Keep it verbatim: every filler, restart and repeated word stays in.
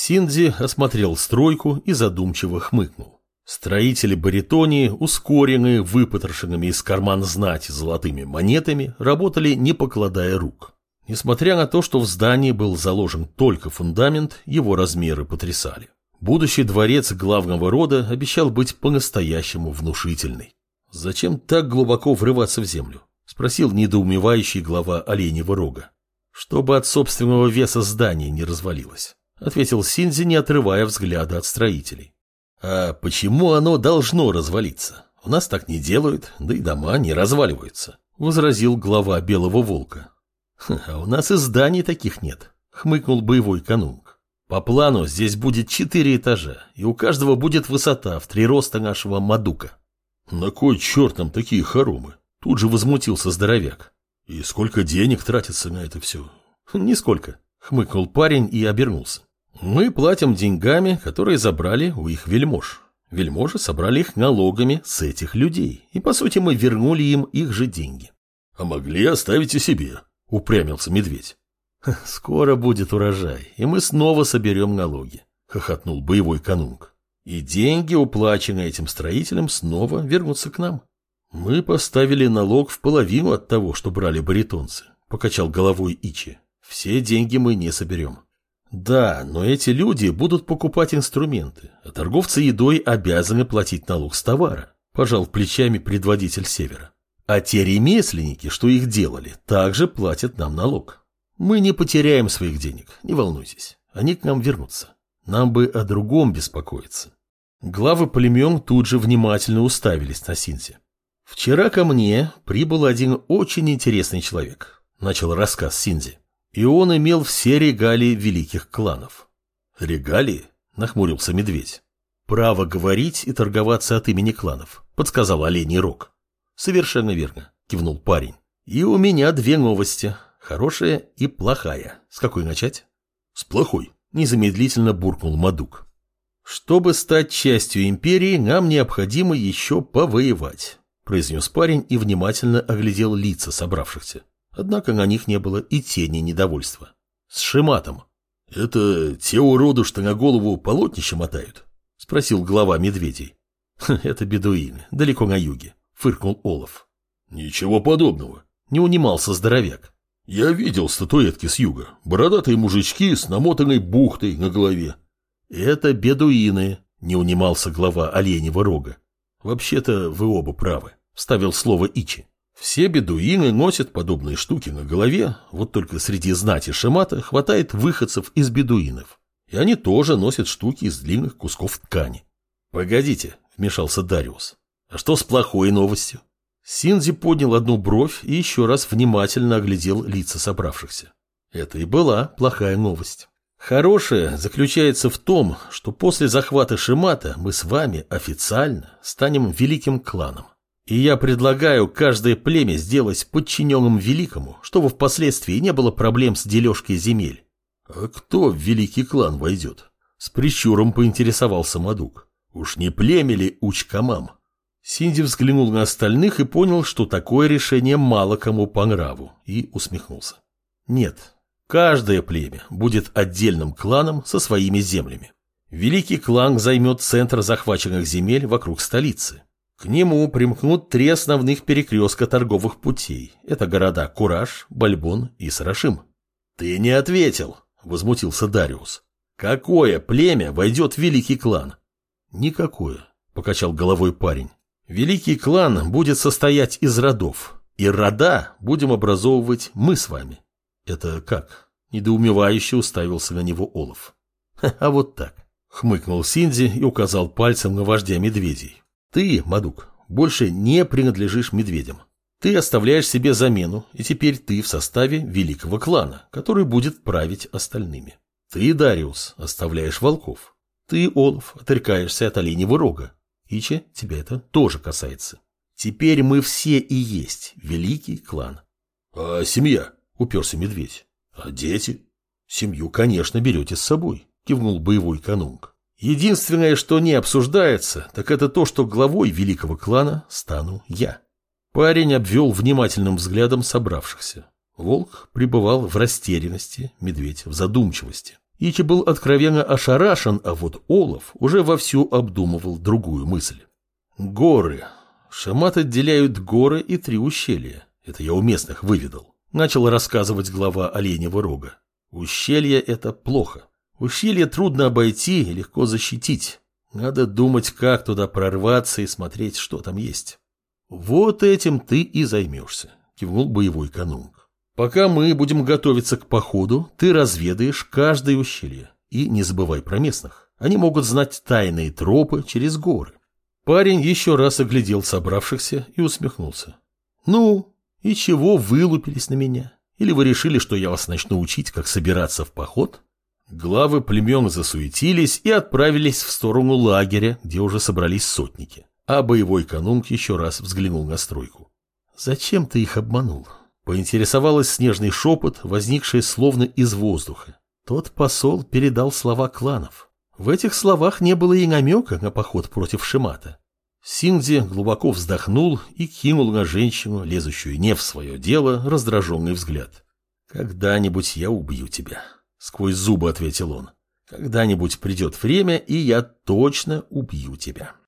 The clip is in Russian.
Синди осмотрел стройку и задумчиво хмыкнул. Строители Баритонии, ускоренные выпотрошенными из карман знати золотыми монетами, работали не покладая рук. Несмотря на то, что в здании был заложен только фундамент, его размеры потрясали. Будущий дворец главного рода обещал быть по-настоящему внушительный. «Зачем так глубоко врываться в землю?» – спросил недоумевающий глава Оленьего Рога. «Чтобы от собственного веса здание не развалилось», – ответил Синди, не отрывая взгляда от строителей. «А почему оно должно развалиться? У нас так не делают, да и дома не разваливаются», – возразил глава Белого Волка. «А у нас и зданий таких нет», – хмыкнул боевой канунг. «По плану здесь будет четыре этажа, и у каждого будет высота в три роста нашего Мадука». «На кой черт нам такие хоромы?» – тут же возмутился здоровяк. «И сколько денег тратится на это все?» «Нисколько», – хмыкнул парень и обернулся. «Мы платим деньгами, которые забрали у их вельмож. Вельможи собрали их налогами с этих людей, и, по сути, мы вернули им их же деньги». «А могли оставить и себе», – упрямился медведь. «Скоро будет урожай, и мы снова соберем налоги», – хохотнул боевой канунг. «И деньги, уплаченные этим строителям, снова вернутся к нам». «Мы поставили налог в половину от того, что брали баритонцы», – покачал головой Ичи. «Все деньги мы не соберем». «Да, но эти люди будут покупать инструменты, а торговцы едой обязаны платить налог с товара», – пожал плечами предводитель Севера. «А те ремесленники, что их делали, также платят нам налог. Мы не потеряем своих денег, не волнуйтесь, они к нам вернутся. Нам бы о другом беспокоиться». Главы племен тут же внимательно уставились на Синди. «Вчера ко мне прибыл один очень интересный человек», – начал рассказ Синди. «И он имел все регалии великих кланов». «Регалии?» – нахмурился медведь. «Право говорить и торговаться от имени кланов», – подсказал Оленей Рог. «Совершенно верно», – кивнул парень. «И у меня две новости, хорошая и плохая. С какой начать?» «С плохой», – незамедлительно буркнул Мадук. «Чтобы стать частью империи, нам необходимо еще повоевать», – произнес парень и внимательно оглядел лица собравшихся. Однако на них не было и тени недовольства. «С Шиматом». «Это те уроды, что на голову полотнище мотают?» – спросил глава медведей. «Это бедуины, далеко на юге», – фыркнул Олаф. «Ничего подобного», – не унимался здоровяк. «Я видел статуэтки с юга, бородатые мужички с намотанной бухтой на голове». «Это бедуины», – не унимался глава Оленьего Рога. «Вообще-то вы оба правы», – вставил слово Ичи. «Все бедуины носят подобные штуки на голове, вот только среди знати Шимата хватает выходцев из бедуинов. И они тоже носят штуки из длинных кусков ткани». «Погодите», – вмешался Дариус. «А что с плохой новостью?» Синди поднял одну бровь и еще раз внимательно оглядел лица собравшихся. Это и была плохая новость. Хорошая заключается в том, что после захвата Шимата мы с вами официально станем великим кланом. И я предлагаю каждое племя сделать подчиненным великому, чтобы впоследствии не было проблем с дележкой земель. «А кто в великий клан войдет?» С прищуром поинтересовался Мадук. «Уж не племя ли Учкамам?» Синди взглянул на остальных и понял, что такое решение мало кому по нраву, и усмехнулся. «Нет, каждое племя будет отдельным кланом со своими землями. Великий клан займет центр захваченных земель вокруг столицы. К нему примкнут три основных перекрестка торговых путей. Это города Кураж, Бальбон и Сарашим». «Ты не ответил», — возмутился Дариус. «Какое племя войдет в великий клан?» «Никакое», — покачал головой парень. «Великий клан будет состоять из родов, и рода будем образовывать мы с вами». «Это как?» – недоумевающе уставился на него Олаф. «А вот так», – хмыкнул Синди и указал пальцем на вождя медведей. «Ты, Мадук, больше не принадлежишь медведям. Ты оставляешь себе замену, и теперь ты в составе великого клана, который будет править остальными. Ты, Дариус, оставляешь волков. Ты, Олаф, отрекаешься от Оленьего Рога. Ичи, тебя это тоже касается. Теперь мы все и есть великий клан». «А семья?» – уперся медведь. «А дети?» «Семью, конечно, берете с собой», – кивнул боевой канунг. «Единственное, что не обсуждается, так это то, что главой великого клана стану я». Парень обвел внимательным взглядом собравшихся. Волк пребывал в растерянности, медведь в задумчивости. Ичи был откровенно ошарашен, а вот Олаф уже вовсю обдумывал другую мысль. Горы. Шамат отделяют горы и три ущелья. Это я у местных выведал. Начал рассказывать глава Оленьего Рога. Ущелье – это плохо. Ущелье трудно обойти и легко защитить. Надо думать, как туда прорваться и смотреть, что там есть. Вот этим ты и займешься, кивнул боевой канунг. Пока мы будем готовиться к походу, ты разведаешь каждое ущелье. И не забывай про местных. Они могут знать тайные тропы через горы. Парень еще раз оглядел собравшихся и усмехнулся. Ну... И чего вылупились на меня? Или вы решили, что я вас начну учить, как собираться в поход? Главы племен засуетились и отправились в сторону лагеря, где уже собрались сотники. А боевой канунг еще раз взглянул на стройку. Зачем ты их обманул? Поинтересовалась снежный шепот, возникший словно из воздуха. Тот посол передал слова кланов. В этих словах не было и намека на поход против Шимата. Синдзи глубоко вздохнул и кинул на женщину, лезущую не в свое дело, раздраженный взгляд. «Когда-нибудь я убью тебя», — сквозь зубы ответил он. «Когда-нибудь придет время, и я точно убью тебя».